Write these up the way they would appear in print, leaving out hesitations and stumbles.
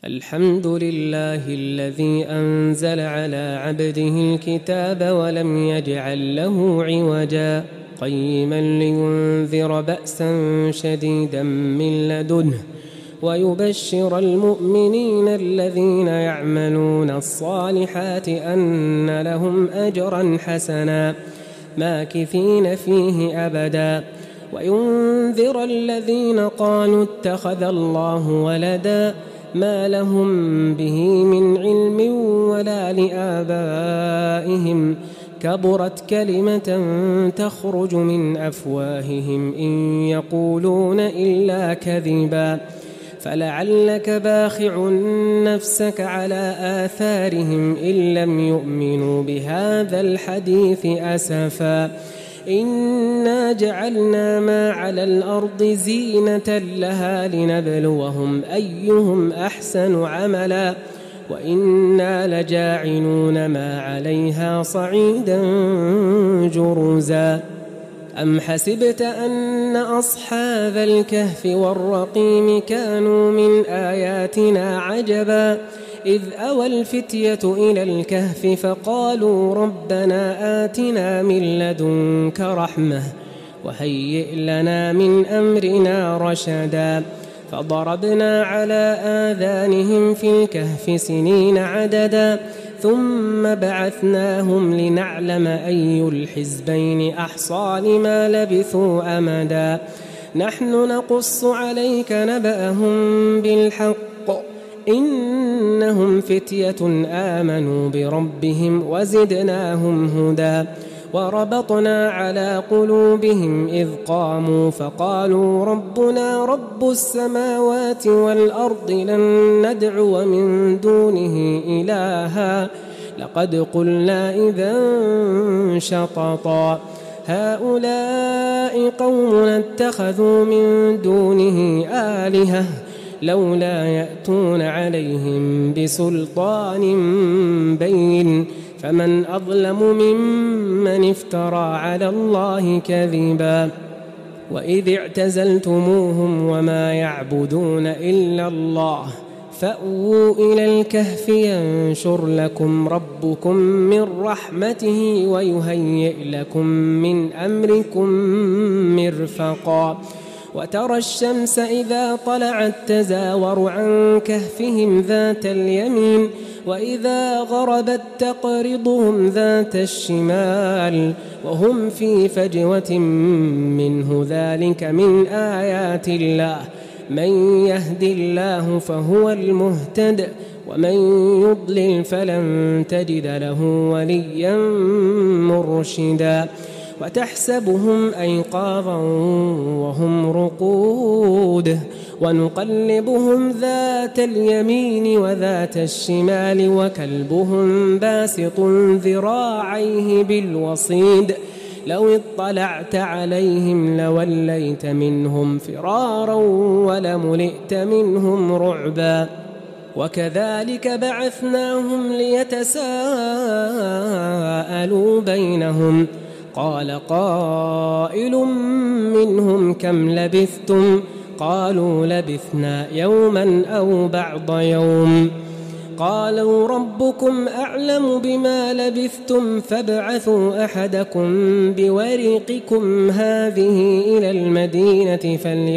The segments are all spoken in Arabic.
الحمد لله الذي أنزل على عبده الكتاب ولم يجعل له عوجا قيما لينذر بأسا شديدا من لدنه ويبشر المؤمنين الذين يعملون الصالحات أن لهم أجرا حسنا ماكثين فيه أبدا وينذر الذين قالوا اتخذ الله ولدا ما لهم به من علم ولا لآبائهم كبرت كلمة تخرج من أفواههم إن يقولون إلا كذبا فلعلك باخع نفسك على آثارهم إن لم يؤمنوا بهذا الحديث أسفا إنا جعلنا ما على الأرض زينة لها لنبلوهم أيهم أحسن عملا وإنا لجاعلون ما عليها صعيدا جرزا أم حسبت أن أصحاب الكهف والرقيم كانوا من آياتنا عجبا إذ أوى الفتية إلى الكهف فقالوا ربنا آتنا من لدنك رحمة وهيئ لنا من أمرنا رشدا فضربنا على آذانهم في الكهف سنين عددا ثم بعثناهم لنعلم أي الحزبين أحصى لما لبثوا أمدا نحن نقص عليك نبأهم بالحق إنهم فتية آمنوا بربهم وزدناهم هدى وربطنا على قلوبهم إذ قاموا فقالوا ربنا رب السماوات والأرض لن ندعو من دونه إلها لقد قلنا إذا شططا هؤلاء قومنا اتخذوا من دونه آلهة لولا يأتون عليهم بسلطان بين فمن أظلم ممن افترى على الله كذبا وإذ اعتزلتموهم وما يعبدون إلا الله فأووا إلى الكهف ينشر لكم ربكم من رحمته ويهيئ لكم من أمركم مرفقا وترى الشمس إذا طلعت تزاور عن كهفهم ذات اليمين وإذا غربت تقرضهم ذات الشمال وهم في فجوة منه ذلك من آيات الله من يهد الله فهو المهتد ومن يضلل فلن تجد له وليا مرشدا وتحسبهم أيقاظا وهم رقود ونقلبهم ذات اليمين وذات الشمال وكلبهم باسط ذراعيه بالوصيد لو اطلعت عليهم لوليت منهم فرارا ولملئت منهم رعبا وكذلك بعثناهم ليتساءلوا بينهم قال قائل منهم كم لبثتم قالوا لبثنا يوما أو بعض يوم قالوا ربكم أعلم بما لبثتم فابعثوا أحدكم بورقكم هذه إلى المدينة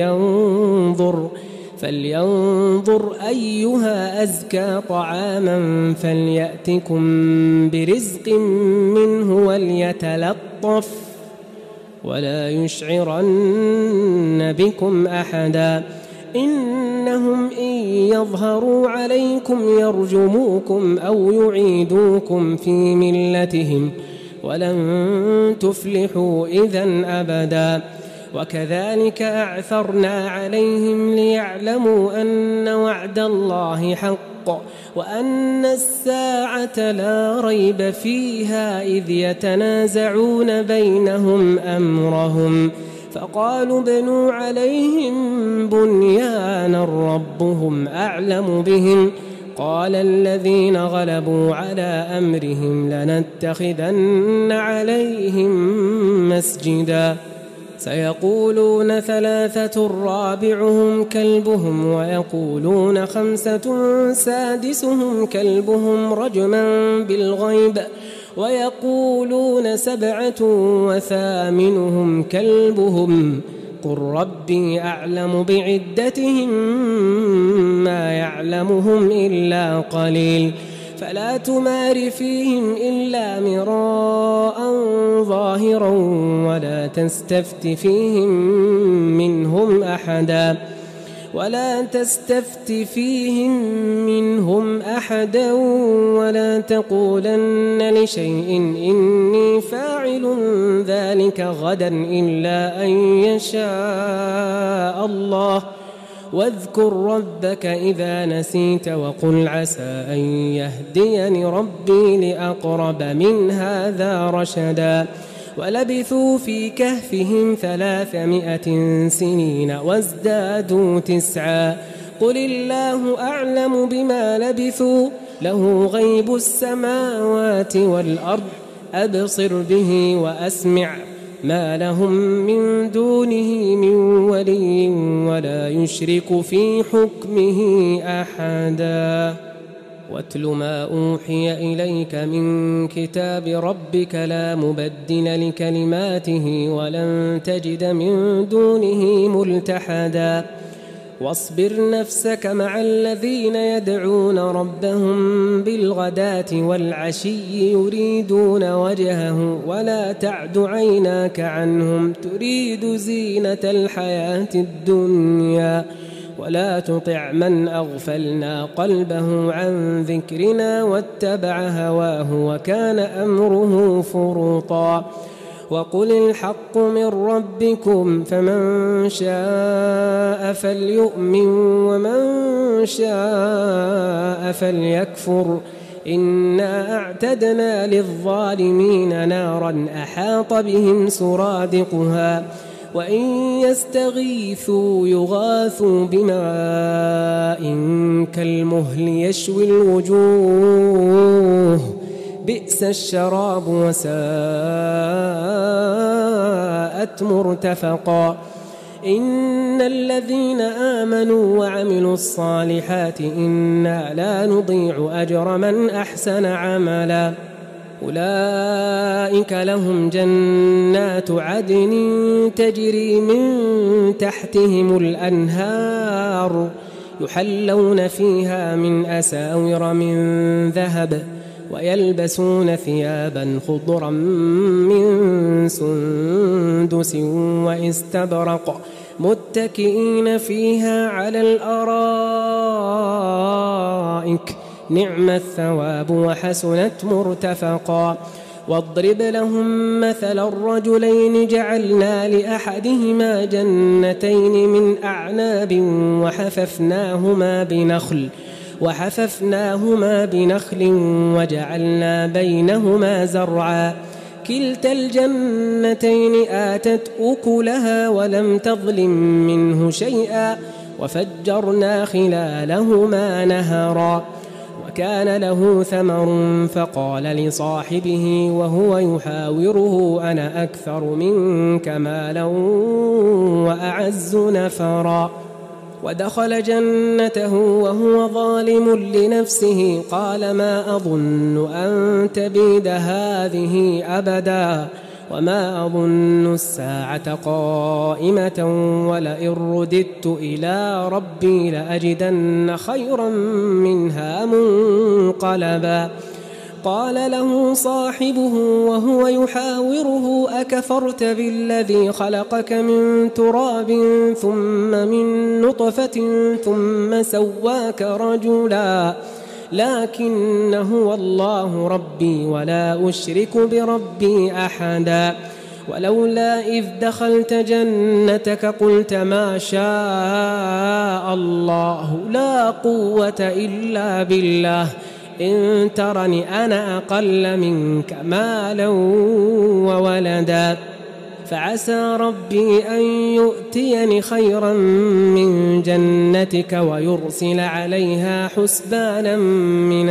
فلينظر أيها أزكى طعاما فليأتكم برزق منه وليتلطف ولا يشعرن بكم أحدا إنهم إن يظهروا عليكم يرجموكم أو يعيدوكم في ملتهم ولن تفلحوا إذن أبدا وكذلك أعثرنا عليهم ليعلموا أن وعد الله حق وأن الساعة لا ريب فيها إذ يتنازعون بينهم أمرهم فقالوا ابنوا عليهم بنيانا ربهم أعلم بهم قال الذين غلبوا على أمرهم لنتخذن عليهم مسجدا سيقولون 3 رابعهم كلبهم ويقولون 5 سادسهم كلبهم رجما بالغيب ويقولون 7 وثامنهم كلبهم قل ربي أعلم بعدتهم ما يعلمهم إلا قليل فلا تمار فيهم إلا مراء ظاهرا ولا تستفت فيهم منهم أحدا ولا تقولن لشيء إني فاعل ذلك غدا إلا أن يشاء الله واذكر ربك إذا نسيت وقل عسى أن يهديني ربي لأقرب من هذا رشدا ولبثوا في كهفهم 300 سنين وازدادوا 9 قل الله أعلم بما لبثوا له غيب السماوات والأرض أبصر به وأسمع ما لهم من دونه من ولي ولا يشرك في حكمه أحدا واتل ما أوحي إليك من كتاب ربك لا مبدل لكلماته ولن تجد من دونه ملتحدا واصبر نفسك مع الذين يدعون ربهم بالغداة والعشي يريدون وجهه ولا تعد عيناك عنهم تريد زينة الحياة الدنيا ولا تطع من أغفلنا قلبه عن ذكرنا واتبع هواه وكان أمره فرطا وقل الحق من ربكم فمن شاء فليؤمن ومن شاء فليكفر إنا أعتدنا للظالمين نارا أحاط بهم سرادقها وإن يستغيثوا يغاثوا بماء كالمهل يشوي الوجوه بئس الشراب وساءت مرتفقا إن الذين آمنوا وعملوا الصالحات إنا لا نضيع أجر من أحسن عملا أولئك لهم جنات عدن تجري من تحتهم الأنهار يحلون فيها من أساور من ذهب ويلبسون ثيابا خضرا من سندس واستبرق متكئين فيها على الأرائك نعم الثواب وحسنت مرتفقا واضرب لهم مثل الرجلين جعلنا لأحدهما جنتين من أعناب وحففناهما بنخل وجعلنا بينهما زرعا كلتا الجنتين آتت أكلها ولم تظلم منه شيئا وفجرنا خلالهما نهرا وكان له ثمر فقال لصاحبه وهو يحاوره أنا أكثر منك مالا وأعز نفرا ودخل جنته وهو ظالم لنفسه قال ما أظن أن تبيد هذه أبدا وما أظن الساعة قائمة ولئن رددت إلى ربي لأجدن خيرا منها منقلبا قال له صاحبه وهو يحاوره أكفرت بالذي خلقك من تراب ثم من نطفة ثم سواك رجلا لكن هو الله ربي ولا أشرك بربي أحدا ولولا إذ دخلت جنتك قلت ما شاء الله لا قوة إلا بالله إن ترني أنا أقل منك مالا وولدا فعسى ربي أن يؤتيني خيرا من جنتك ويرسل عليها حسبانا من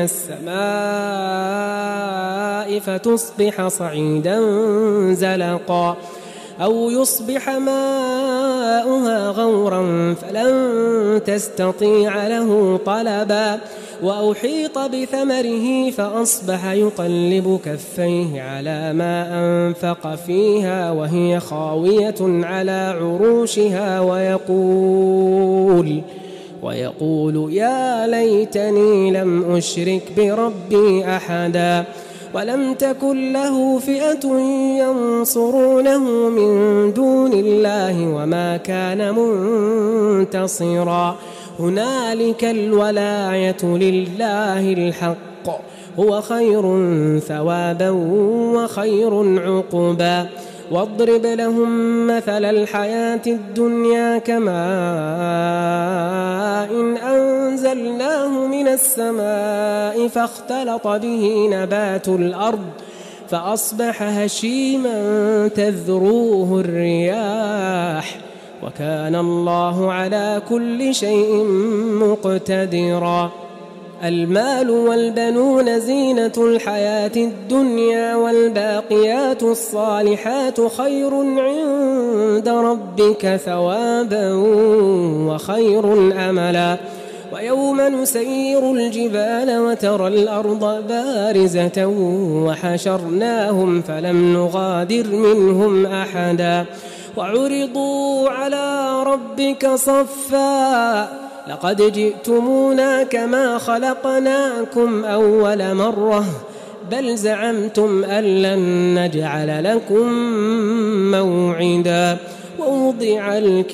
السماء فتصبح صعيدا زلقا أو يصبح ماؤها غورا فلن تستطيع له طلبا وأحيط بثمره فأصبح يقلب كفيه على ما أنفق فيها وهي خاوية على عروشها ويقول يا ليتني لم أشرك بربي أحدا ولم تكن له فئة ينصرونه من دون الله وما كان منتصرا هنالك الولاية لله الحق هو خير ثوابا وخير عقبا واضرب لهم مثل الحياة الدنيا كماء إن أنزلناه من السماء فاختلط به نبات الأرض فأصبح هشيما تذروه الرياح وكان الله على كل شيء مقتدرا المال والبنون زينة الحياة الدنيا والباقيات الصالحات خير عند ربك ثوابا وخير أملا ويوم نسير الجبال وترى الأرض بارزة وحشرناهم فلم نغادر منهم أحدا وعرضوا على ربك صفا لقد جئتمونا كما خلقناكم أول مرة بل زعمتم أن لن نجعل لكم موعدا ووضع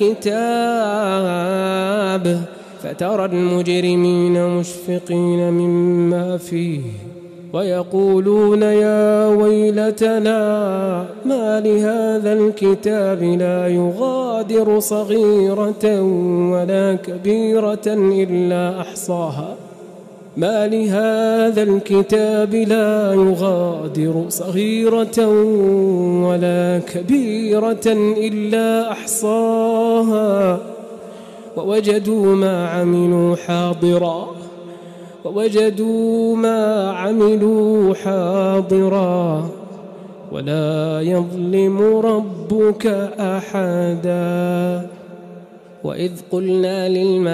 الكتاب فترى المجرمين مشفقين مما فيه ويقولون يا ويلتنا ما لهذا الكتاب لا يغادر صغيرة ولا كبيرة إلا أحصاها ما لهذا الكتاب لا يغادر صغيرة ولا كبيرة إلا أحصاها ووجدوا ما عملوا حاضرا ولا يظلم ربك أحدا وإذ قلنا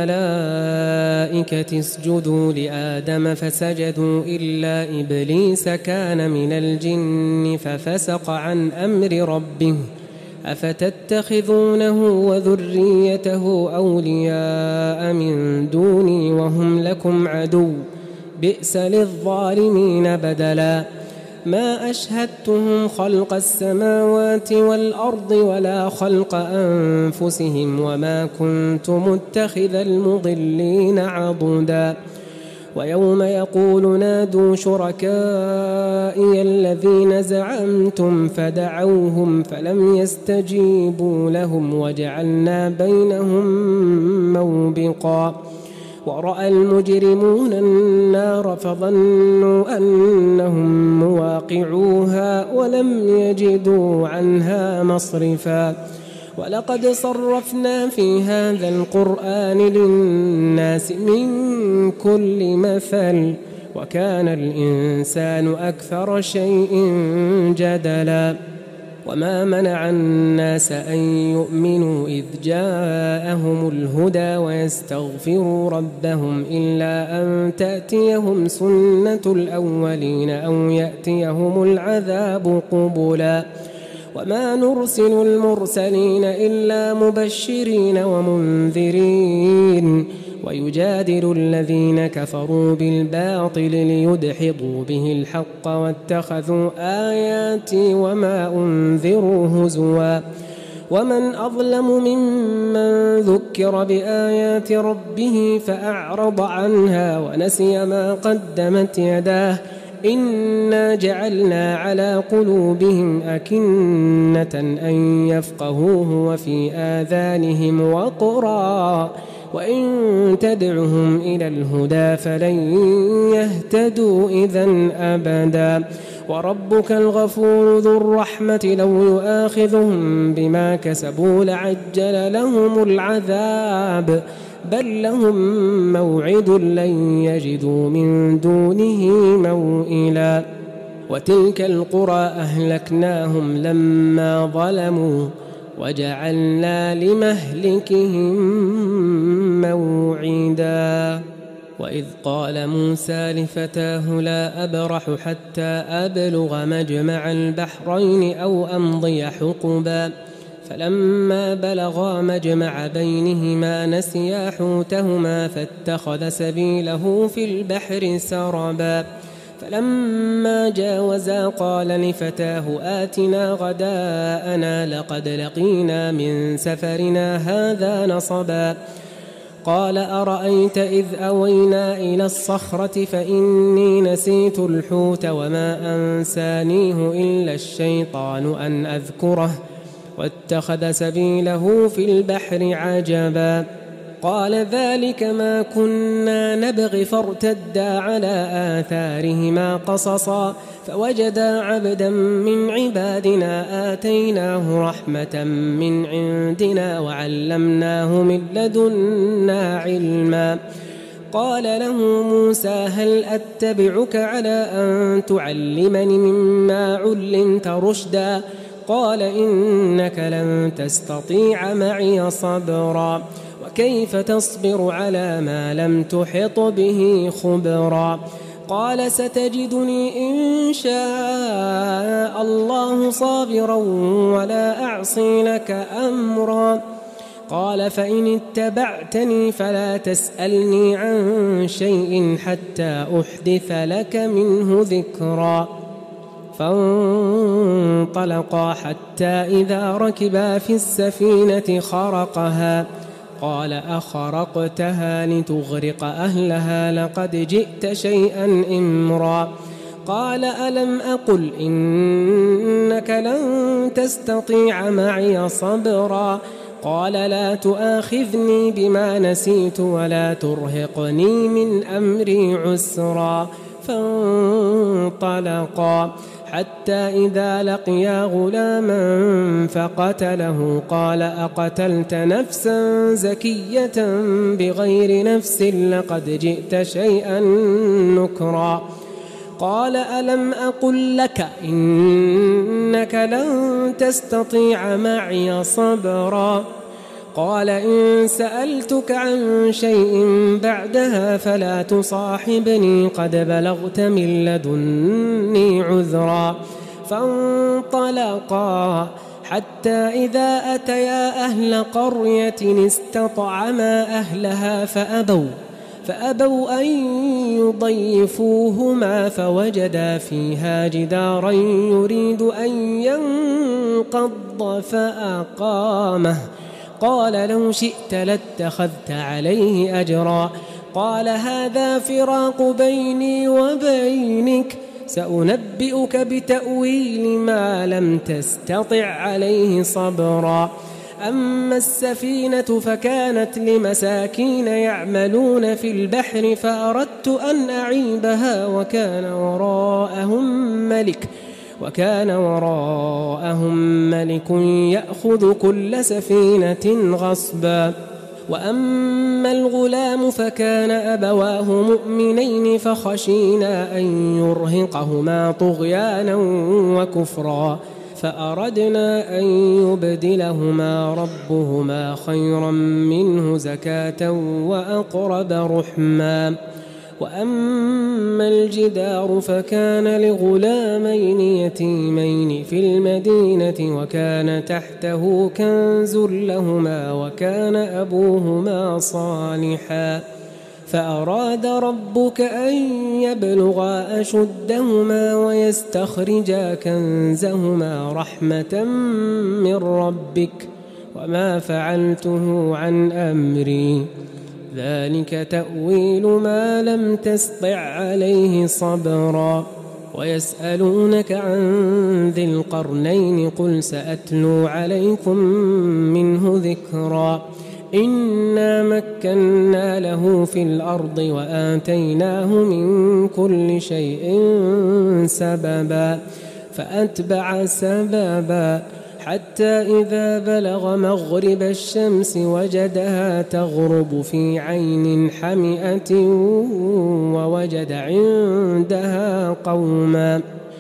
للملائكة اسجدوا لآدم فسجدوا إلا إبليس كان من الجن ففسق عن أمر ربه أفتتخذونه وذريته أولياء من دوني وهم لكم عدو بئس للظالمين بدلا ما أشهدتهم خلق السماوات والأرض ولا خلق أنفسهم وما كنت متخذ المضلين عضدا ويوم يقول نادوا شركائي الذين زعمتم فدعوهم فلم يستجيبوا لهم وجعلنا بينهم موبقا ورأى المجرمون النار فظنوا أنهم مواقعوها ولم يجدوا عنها مصرفا ولقد صرفنا في هذا القرآن للناس من كل مثل وكان الإنسان أكثر شيء جدلا وما منع الناس أن يؤمنوا إذ جاءهم الهدى ويستغفروا ربهم إلا أن تأتيهم سنة الأولين أو يأتيهم العذاب قبلا وما نرسل المرسلين إلا مبشرين ومنذرين ويجادل الذين كفروا بالباطل ليدحضوا به الحق واتخذوا آياتي وما أنذروا هزوا ومن أظلم ممن ذكر بآيات ربه فأعرض عنها ونسي ما قدمت يداه إنا جعلنا على قلوبهم أكنة أن يفقهوه وفي آذانهم وقرا وإن تدعهم إلى الهدى فلن يهتدوا إذن أبدا وربك الغفور ذو الرحمة لو يؤاخذهم بما كسبوا لعجل لهم العذاب بل لهم موعد لن يجدوا من دونه موئلا وتلك القرى أهلكناهم لما ظلموا وجعلنا لمهلكهم موعدا. وإذ قال موسى لفتاه لا أبرح حتى أبلغ مجمع البحرين أو أمضي حقبا فلما بلغا مجمع بينهما نسيا حوتهما فاتخذ سبيله في البحر سربا فلما جاوزا قال لفتاه آتنا غداءنا لقد لقينا من سفرنا هذا نصبا قال أرأيت إذ أوينا إلى الصخرة فإني نسيت الحوت وما أنسانيه إلا الشيطان أن أذكره واتخذ سبيله في البحر عجبا قال ذلك ما كنا نبغي فارتدا على آثارهما قصصا فوجدا عبدا من عبادنا آتيناه رحمة من عندنا وعلمناه من لدنا علما قال له موسى هل أتبعك على أن تعلمني مما علمت رشدا قال إنك لن تستطيع معي صبرا وكيف تصبر على ما لم تحط به خبرا قال ستجدني إن شاء الله صابرا ولا أعصي لك أمرا قال فإن اتبعتني فلا تسألني عن شيء حتى أحدث لك منه ذكرا فانطلقا حتى إذا ركبا في السفينة خرقها قال أخرقتها لتغرق أهلها لقد جئت شيئا إمرا قال ألم أقل إنك لن تستطيع معي صبرا قال لا تؤاخذني بما نسيت ولا ترهقني من أمري عسرا فانطلقا حتى إذا لقيا غلاما فقتله قال أقتلت نفسا زكية بغير نفس لقد جئت شيئا نكرا قال ألم أقل لك إنك لن تستطيع معي صبرا قال إن سألتك عن شيء بعدها فلا تصاحبني قد بلغت من لدني عذرا فانطلقا حتى إذا أتيا أهل قرية استطعما أهلها فأبوا أن يضيفوهما فوجدا فيها جدارا يريد أن ينقض فأقامه قال لو شئت لاتخذت عليه أجرا قال هذا فراق بيني وبينك سأنبئك بتأويل ما لم تستطع عليه صبرا أما السفينة فكانت لمساكين يعملون في البحر فأردت أن أعيبها وكان وراءهم ملك يأخذ كل سفينة غصبا وأما الغلام فكان أبواه مؤمنين فخشينا أن يرهقهما طغيانا وكفرا فأردنا أن يبدلهما ربهما خيرا منه زكاة وأقرب رحما وأما الجدار فكان لغلامين يتيمين في المدينة وكان تحته كنز لهما وكان أبوهما صالحا فأراد ربك أن يبلغا أشدهما ويستخرجا كنزهما رحمة من ربك وما فعلته عن أمري ذلك تأويل ما لم تسطع عليه صبرا ويسألونك عن ذي القرنين قل سأتلو عليكم منه ذكرا إنا مكنا له في الأرض وآتيناه من كل شيء سببا فأتبع سببا حتى إذا بلغ مغرب الشمس وجدها تغرب في عين حمئة ووجد عندها قوما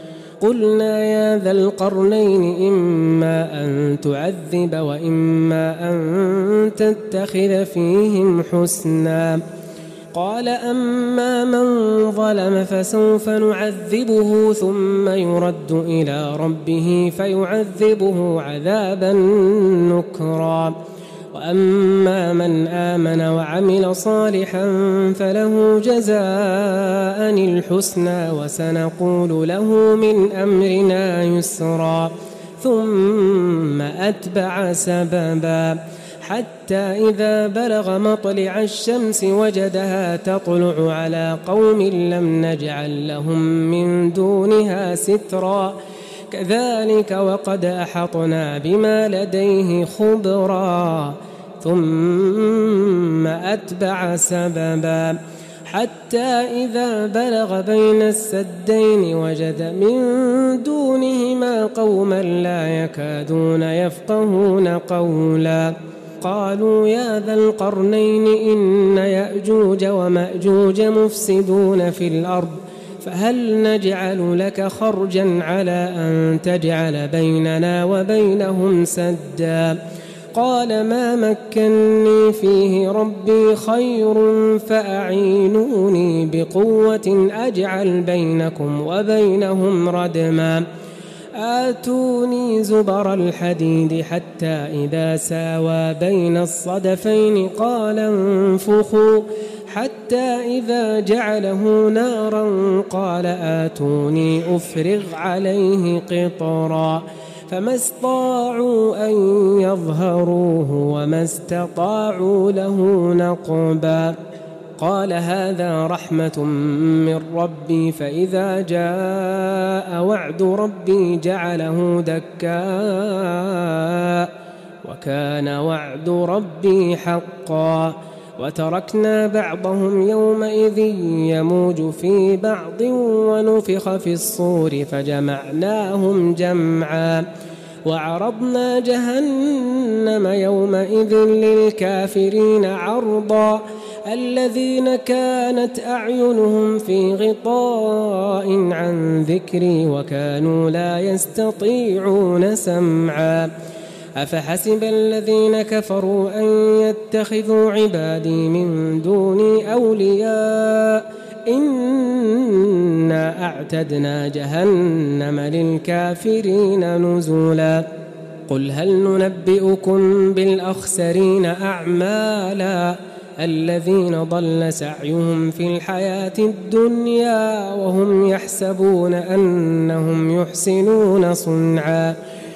قلنا يا ذا القرنين إما أن تعذب وإما أن تتخذ فيهم حسنا قال أما من ظلم فسوف نعذبه ثم يرد إلى ربه فيعذبه عذابا نكرا وأما من آمن وعمل صالحا فله جزاء الحسنى وسنقول له من أمرنا يسرا ثم أتبع سببا حتى إذا بلغ مطلع الشمس وجدها تطلع على قوم لم نجعل لهم من دونها سترا كذلك وقد أحطنا بما لديه خبرا ثم أتبع سببا حتى إذا بلغ بين السدين وجد من دونهما قوما لا يكادون يفقهون قولا قالوا يا ذا القرنين إن يأجوج ومأجوج مفسدون في الأرض فهل نجعل لك خرجا على أن تجعل بيننا وبينهم سدا قال ما مكني فيه ربي خير فأعينوني بقوة أجعل بينكم وبينهم ردما آتوني زبر الحديد حتى إذا ساوى بين الصدفين قال انفخوا حتى إذا جعله نارا قال آتوني أفرغ عليه قطرا فما استطاعوا أن يظهروه وما استطاعوا له نقبا قال هذا رحمة من ربي فإذا جاء وعد ربي جعله دكاء وكان وعد ربي حقا وتركنا بعضهم يومئذ يموج في بعض ونفخ في الصور فجمعناهم جمعا وعرضنا جهنم يومئذ للكافرين عرضا الذين كانت أعينهم في غطاء عن ذكري وكانوا لا يستطيعون سمعا أفحسب الذين كفروا أن يتخذوا عبادي من دوني أولياء إنا أعتدنا جهنم للكافرين نزلا قل هل ننبئكم بالأخسرين أعمالا الذين ضل سعيهم في الحياة الدنيا وهم يحسبون أنهم يحسنون صنعا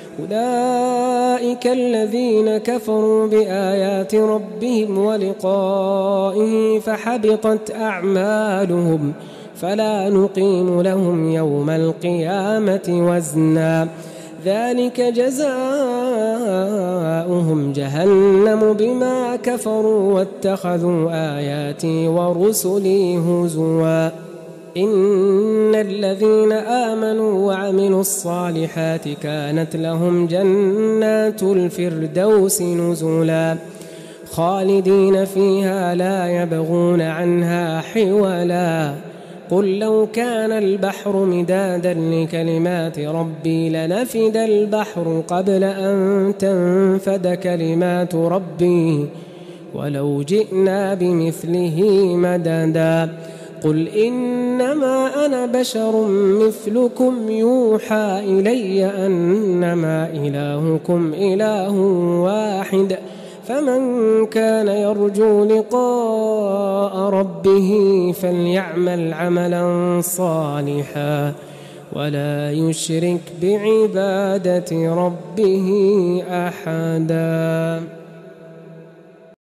أولئك الذين كفروا بآيات ربهم ولقائه فحبطت أعمالهم فلا نقيم لهم يوم القيامة وزنا ذلك جزاؤهم جهنم بما كفروا واتخذوا آياتي ورسلي هزوا إن الذين آمنوا وعملوا الصالحات كانت لهم جنات الفردوس نزلا خالدين فيها لا يبغون عنها حولا قل لو كان البحر مدادا لكلمات ربي لنفد البحر قبل أن تنفد كلمات ربي ولو جئنا بمثله مددا قل إنما أنا بشر مثلكم يوحى إلي أنما إلهكم إله واحد فمن كان يرجو لقاء ربه فليعمل عملا صالحا ولا يشرك بعبادة ربه أحدا.